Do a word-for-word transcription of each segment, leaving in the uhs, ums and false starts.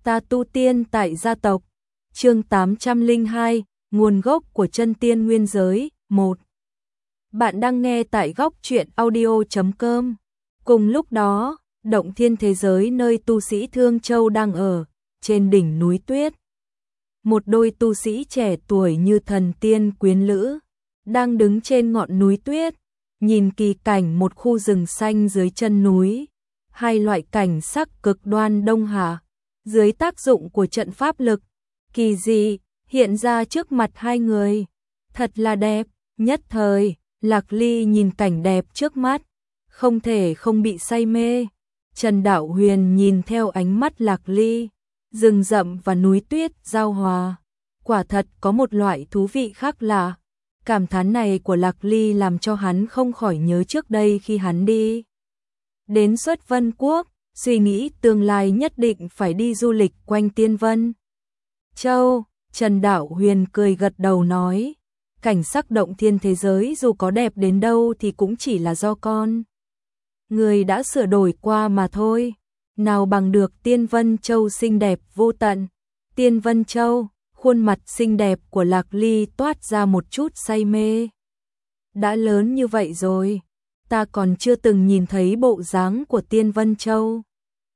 Ta tu tiên tại gia tộc. Chương tám trăm lẻ hai, nguồn gốc của chân tiên nguyên giới, một. Bạn đang nghe tại góc truyện audio chấm com. Cùng lúc đó, động thiên thế giới nơi tu sĩ Thương Châu đang ở, trên đỉnh núi tuyết. Một đôi tu sĩ trẻ tuổi như thần tiên quyến lữ, đang đứng trên ngọn núi tuyết, nhìn kỳ cảnh một khu rừng xanh dưới chân núi. Hai loại cảnh sắc cực đoan đông hạ, dưới tác dụng của trận pháp lực kỳ dị hiện ra trước mặt hai người. Thật là đẹp, nhất thời, Lạc Ly nhìn cảnh đẹp trước mắt, không thể không bị say mê. Trần Đạo Huyền nhìn theo ánh mắt Lạc Ly, rừng rậm và núi tuyết giao hòa, quả thật có một loại thú vị khác lạ. Cảm thán này của Lạc Ly làm cho hắn không khỏi nhớ trước đây khi hắn đi đến Xuất Vân Quốc, suy nghĩ tương lai nhất định phải đi du lịch quanh Tiên Vân Châu. Trần Đạo Huyền cười gật đầu nói, cảnh sắc động thiên thế giới dù có đẹp đến đâu thì cũng chỉ là do con người đã sửa đổi qua mà thôi, nào bằng được Tiên Vân Châu xinh đẹp vô tận. Tiên Vân Châu, khuôn mặt xinh đẹp của Lạc Ly toát ra một chút say mê. Đã lớn như vậy rồi, ta còn chưa từng nhìn thấy bộ dáng của Tiên Vân Châu.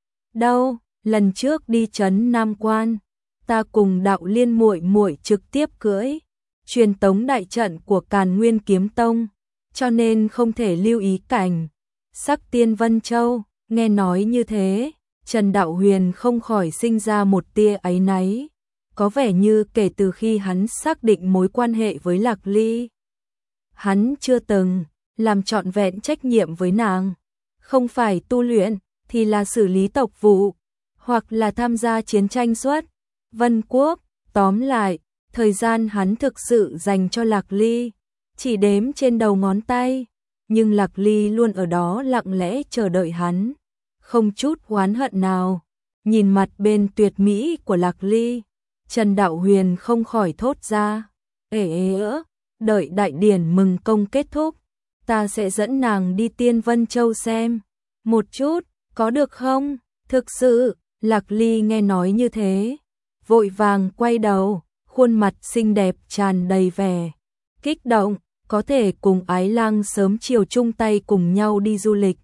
Đâu, lần trước đi trấn Nam Quan, ta cùng Đạo Liên muội muội trực tiếp cưỡi truyền tống đại trận của Càn Nguyên Kiếm Tông, cho nên không thể lưu ý cảnh sắc Tiên Vân Châu. Nghe nói như thế, Trần Đạo Huyền không khỏi sinh ra một tia áy náy, có vẻ như kể từ khi hắn xác định mối quan hệ với Lạc Ly, hắn chưa từng làm trọn vẹn trách nhiệm với nàng, không phải tu luyện thì là xử lý tộc vụ, hoặc là tham gia chiến tranh Xuất Vân Quốc. Tóm lại, thời gian hắn thực sự dành cho Lạc Ly chỉ đếm trên đầu ngón tay, nhưng Lạc Ly luôn ở đó lặng lẽ chờ đợi hắn, không chút oán hận nào. Nhìn mặt bên tuyệt mỹ của Lạc Ly, Trần Đạo Huyền không khỏi thốt ra, ể ế ỡ, đợi đại điển mừng công kết thúc, ta sẽ dẫn nàng đi Tiên Vân Châu xem một chút, có được không? Thực sự. Lạc Ly nghe nói như thế, vội vàng quay đầu, khuôn mặt xinh đẹp tràn đầy vẻ kích động, có thể cùng Ái Lang sớm chiều chung tay cùng nhau đi du lịch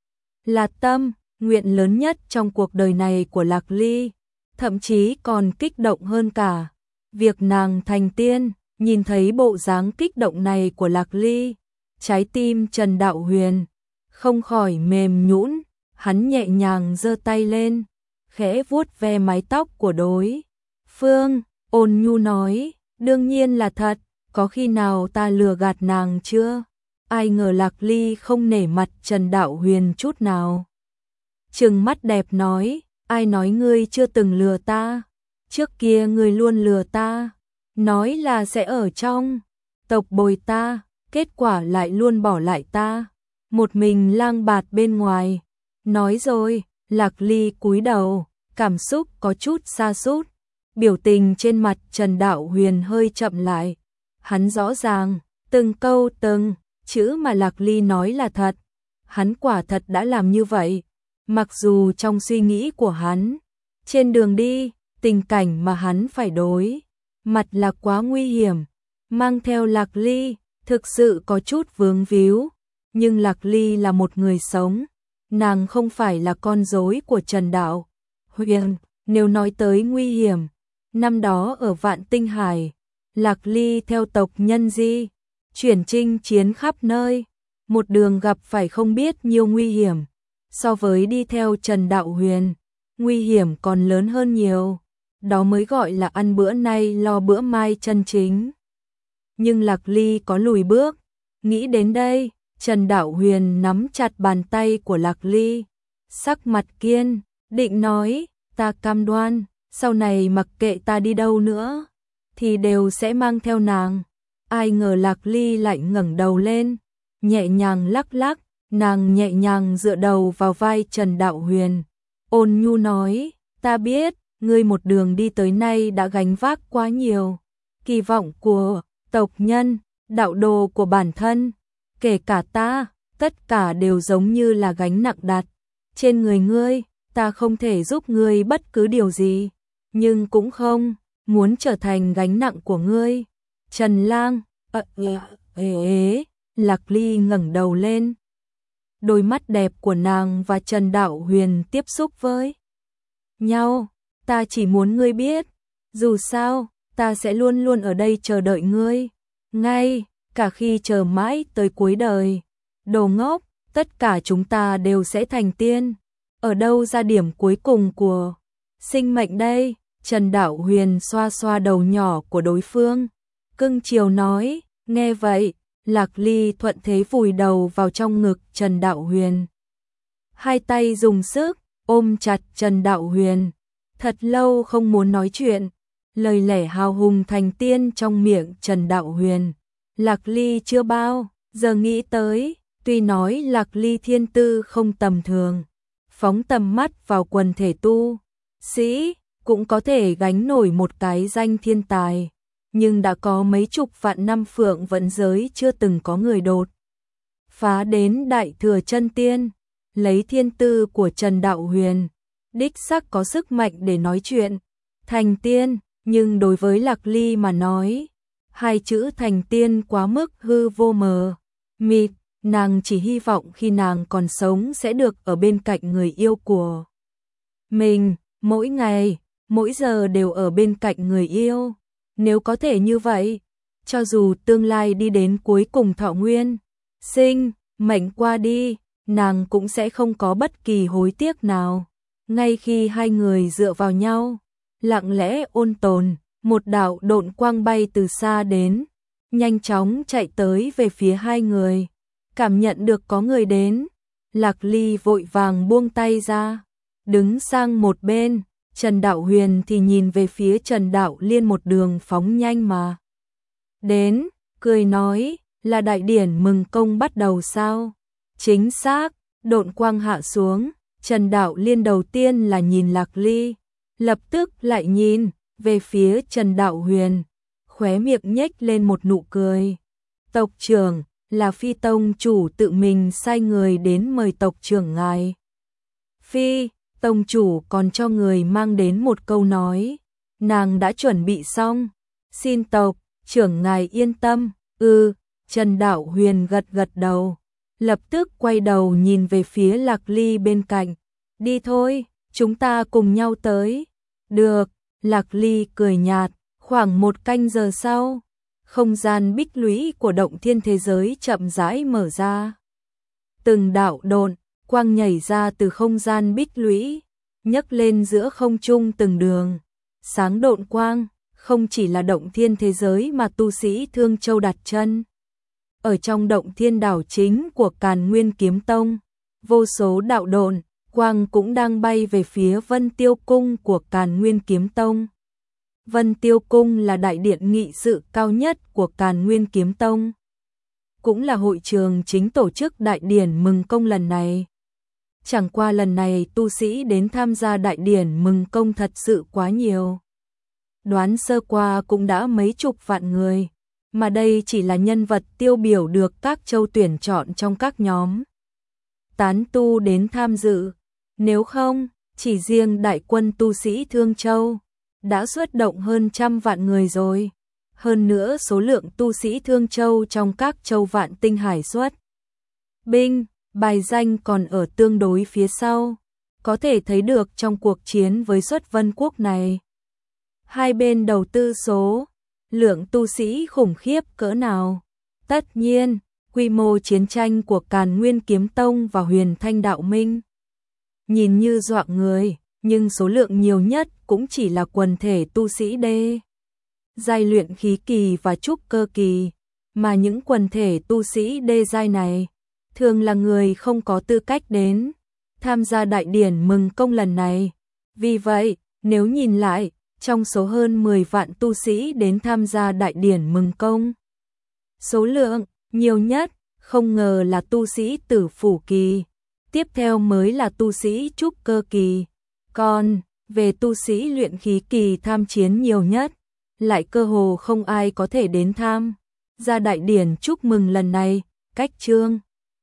là tâm nguyện lớn nhất trong cuộc đời này của Lạc Ly, thậm chí còn kích động hơn cả việc nàng thành tiên. Nhìn thấy bộ dáng kích động này của Lạc Ly, trái tim Trần Đạo Huyền không khỏi mềm nhũn, hắn nhẹ nhàng giơ tay lên, khẽ vuốt ve mái tóc của đối phương, ôn nhu nói, đương nhiên là thật, có khi nào ta lừa gạt nàng chưa? Ai ngờ Lạc Ly không nể mặt Trần Đạo Huyền chút nào, trừng mắt đẹp nói, ai nói ngươi chưa từng lừa ta? Trước kia ngươi luôn lừa ta, nói là sẽ ở trong tộc bồi ta, kết quả lại luôn bỏ lại ta, một mình lang bạt bên ngoài. Nói rồi, Lạc Ly cúi đầu, cảm xúc có chút sa sút, biểu tình trên mặt Trần Đạo Huyền hơi chậm lại. Hắn rõ ràng, từng câu từng chữ mà Lạc Ly nói là thật, hắn quả thật đã làm như vậy. Mặc dù trong suy nghĩ của hắn, trên đường đi, tình cảnh mà hắn phải đối mặt là quá nguy hiểm, mang theo Lạc Ly thực sự có chút vướng víu, nhưng Lạc Ly là một người sống, nàng không phải là con rối của Trần Đạo Huyền. Nếu nói tới nguy hiểm, năm đó ở Vạn Tinh Hải, Lạc Ly theo tộc Nhân Di chuyển chinh chiến khắp nơi, một đường gặp phải không biết nhiều nguy hiểm, so với đi theo Trần Đạo Huyền, nguy hiểm còn lớn hơn nhiều. Đó mới gọi là ăn bữa nay lo bữa mai chân chính. Nhưng Lạc Ly có lùi bước. Nghĩ đến đây, Trần Đạo Huyền nắm chặt bàn tay của Lạc Ly, sắc mặt kiên định nói, ta cam đoan, sau này mặc kệ ta đi đâu nữa, thì đều sẽ mang theo nàng. Ai ngờ Lạc Ly lại ngẩng đầu lên, nhẹ nhàng lắc lắc, nàng nhẹ nhàng dựa đầu vào vai Trần Đạo Huyền, ôn nhu nói, ta biết, ngươi một đường đi tới nay đã gánh vác quá nhiều kỳ vọng của tộc nhân, đạo đồ của bản thân, kể cả ta, tất cả đều giống như là gánh nặng đặt trên người ngươi. ta không thể giúp ngươi bất cứ điều gì, nhưng cũng không muốn trở thành gánh nặng của ngươi. Trần Lang, ơ ế, ế, Lạc Ly ngẩng đầu lên. Đôi mắt đẹp của nàng và Trần Đạo Huyền tiếp xúc với nhau. Ta chỉ muốn ngươi biết, dù sao, ta sẽ luôn luôn ở đây chờ đợi ngươi, ngay cả khi chờ mãi tới cuối đời. Đồ ngốc, tất cả chúng ta đều sẽ thành tiên. Ở đâu ra điểm cuối cùng của sinh mệnh đây? Trần Đạo Huyền xoa xoa đầu nhỏ của đối phương, cưng chiều nói. Nghe vậy, Lạc Ly thuận thế vùi đầu vào trong ngực Trần Đạo Huyền. Hai tay dùng sức ôm chặt Trần Đạo Huyền, thật lâu không muốn nói chuyện. Lời lẽ hào hùng thành tiên trong miệng Trần Đạo Huyền, Lạc Ly chưa bao giờ nghĩ tới. Tuy nói Lạc Ly thiên tư không tầm thường, phóng tầm mắt vào quần thể tu sĩ cũng có thể gánh nổi một cái danh thiên tài, nhưng đã có mấy chục vạn năm Phượng Vận giới chưa từng có người đột phá đến đại thừa chân tiên. Lấy thiên tư của Trần Đạo Huyền, đích xác có sức mạnh để nói chuyện thành tiên, nhưng đối với Lạc Ly mà nói, hai chữ thành tiên quá mức hư vô mờ mịt. Nàng chỉ hy vọng khi nàng còn sống sẽ được ở bên cạnh người yêu của mình, mỗi ngày, mỗi giờ đều ở bên cạnh người yêu. Nếu có thể như vậy, cho dù tương lai đi đến cuối cùng thọ nguyên, sinh mệnh qua đi, nàng cũng sẽ không có bất kỳ hối tiếc nào. Ngay khi hai người dựa vào nhau, lặng lẽ ôn tồn, một đạo độn quang bay từ xa đến, nhanh chóng chạy tới về phía hai người. Cảm nhận được có người đến, Lạc Ly vội vàng buông tay ra, đứng sang một bên. Trần Đạo Huyền thì nhìn về phía Trần Đạo Liên một đường phóng nhanh mà đến, cười nói, là đại điển mừng công bắt đầu sao? Chính xác. Độn quang hạ xuống, Trần Đạo Liên đầu tiên là nhìn Lạc Ly, lập tức lại nhìn về phía Trần Đạo Huyền, khóe miệng nhếch lên một nụ cười. Tộc trưởng, là Phi tông chủ tự mình sai người đến mời tộc trưởng ngài. Phi tông chủ còn cho người mang đến một câu nói, nàng đã chuẩn bị xong, xin tộc trưởng ngài yên tâm. Ừ, Trần Đạo Huyền gật gật đầu, lập tức quay đầu nhìn về phía Lạc Ly bên cạnh. Đi thôi, chúng ta cùng nhau tới. Được, Lạc Ly cười nhạt. Khoảng một canh giờ sau, không gian bích lũy của động thiên thế giới chậm rãi mở ra. Từng đạo độn quang nhảy ra từ không gian bích lũy, nhấc lên giữa không trung từng đường. Sáng độn quang, không chỉ là động thiên thế giới mà tu sĩ Thương Châu đặt chân. Ở trong động thiên đảo chính của Càn Nguyên Kiếm Tông, vô số đạo độn quang cũng đang bay về phía Vân Tiêu Cung của Càn Nguyên Kiếm Tông. Vân Tiêu Cung là đại điện nghị sự cao nhất của Càn Nguyên Kiếm Tông, cũng là hội trường chính tổ chức đại điển mừng công lần này. Chẳng qua lần này tu sĩ đến tham gia đại điển mừng công thật sự quá nhiều. Đoán sơ qua cũng đã mấy chục vạn người, mà đây chỉ là nhân vật tiêu biểu được các châu tuyển chọn trong các nhóm tán tu đến tham dự. Nếu không, chỉ riêng đại quân tu sĩ Thương Châu đã xuất động hơn trăm vạn người rồi. Hơn nữa số lượng tu sĩ Thương Châu trong các châu Vạn Tinh Hải xuất binh, bài danh còn ở tương đối phía sau. Có thể thấy được trong cuộc chiến với Xuất Vân Quốc này, hai bên đầu tư số lượng tu sĩ khủng khiếp cỡ nào. Tất nhiên, quy mô chiến tranh của Càn Nguyên Kiếm Tông và Huyền Thanh Đạo Minh nhìn như dọa người, nhưng số lượng nhiều nhất cũng chỉ là quần thể tu sĩ đê giai luyện khí kỳ và trúc cơ kỳ, mà những quần thể tu sĩ đê giai này thường là người không có tư cách đến tham gia đại điển mừng công lần này. Vì vậy, nếu nhìn lại, trong số hơn mười vạn tu sĩ đến tham gia đại điển mừng công, số lượng nhiều nhất không ngờ là tu sĩ tử phủ kỳ, tiếp theo mới là tu sĩ trúc cơ kỳ. Còn về tu sĩ luyện khí kỳ tham chiến nhiều nhất, lại cơ hồ không ai có thể đến tham gia đại điển chúc mừng lần này. Cách chương